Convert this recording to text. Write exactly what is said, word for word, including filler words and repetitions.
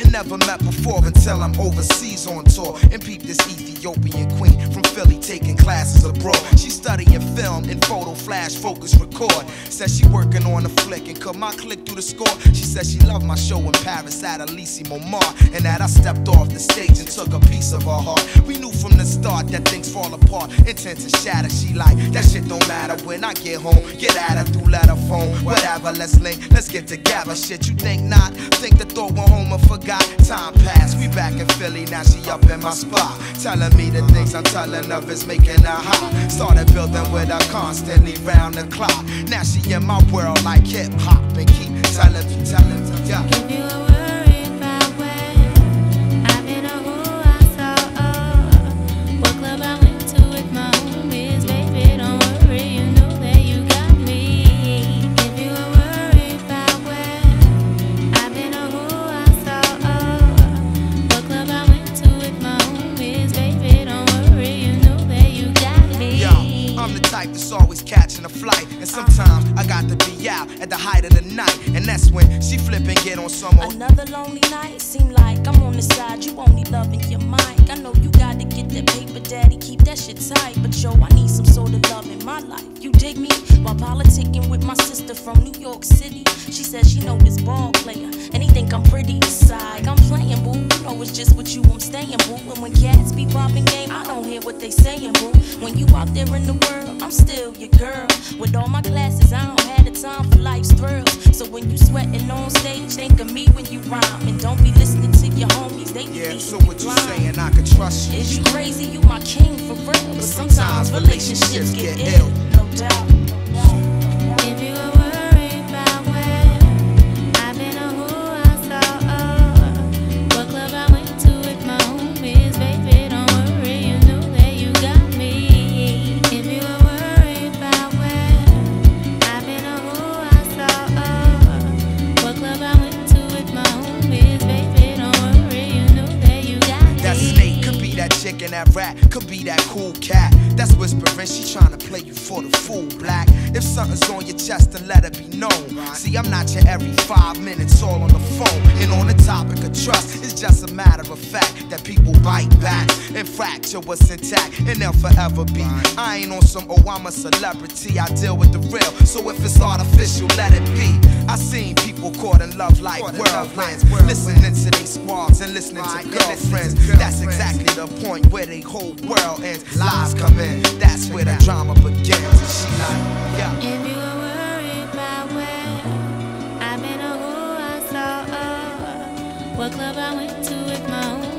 never met before until I'm overseas on tour and peep this Ethiopian queen from Philly taking classes abroad. She studying film and photo, flash, focus, record. Says she working on a flick and cut my click through the score. She says she loved my show in Paris at Elysée Montmartre, and that I stepped off the stage and took a piece of her heart. We knew from the start that things fall apart, intent to shatter. She like, that shit don't matter when I get home. Get at her through letter phone, whatever, let's link, let's get together. Shit, you think not? Think the thought went home and forgot. Time passed, we back in Philly, now she up in my spot, telling me the things I'm telling her is making her hot. Started building with her constantly round the clock. Now she in my world like hip hop and keep telling me, telling me, yeah. If you were worried about where I've been or who I saw, oh, what club I went to with my homies, baby, don't worry, you know that you got me. If you were worried about where I've been or who I saw, oh, what club I went to with my homies, baby, don't worry, you know that you got me. Yo, I'm the type that's always catching a flight, and sometimes I got to be out at the height of the night, and that's when she flip and get on some more. Another lonely night, seem like I'm on the side, you only loving your mic. I know you gotta get that paper, daddy, keep that shit tight, but yo, I need some sort of love in my life. You dig me? While politicking with my sister from New York City, she says she know this ball player, and he think I'm pretty. Side, I'm playing, boo. You know it's just with you I'm staying, boo. And when cats be popping game, I don't hear what they saying, boo. When you out there in the world, I'm still your girl. With all my classes, I don't have the time for life's thrills. So when you sweating on stage, think of me when you rhyme, and don't be listening to your homies. They Yeah, be so what you saying? I can trust you. Is you crazy? You my king for real. But sometimes relationships get ill, no doubt. If you were worried about where I've been or who I saw, oh, what club I went to with my homies, baby, don't worry, you know that you got me. If you were worried about where I've been or who I saw, oh, what club I went to with my homies, baby, don't worry, you know that you got me. That snake could be that chick and that rat, could be that cool cat that's whispering, she trying to play you for the fool, black. If something's on your chest, then let it be known. See, I'm not your every five minutes all on the phone. And on the topic of trust, it's just a matter of fact that people bite back and fracture what's intact, and they'll forever be. I ain't on some, oh, I'm a celebrity, I deal with the real. So if it's artificial, let it be. I seen people caught in love like whirlwinds, listening to they squads and listening to girlfriends. That's exactly the point where they whole world ends. Lies come in, that's where the drama begins. And she like, yeah. If you were worried about where I've been or who I saw, oh, what club I went to with my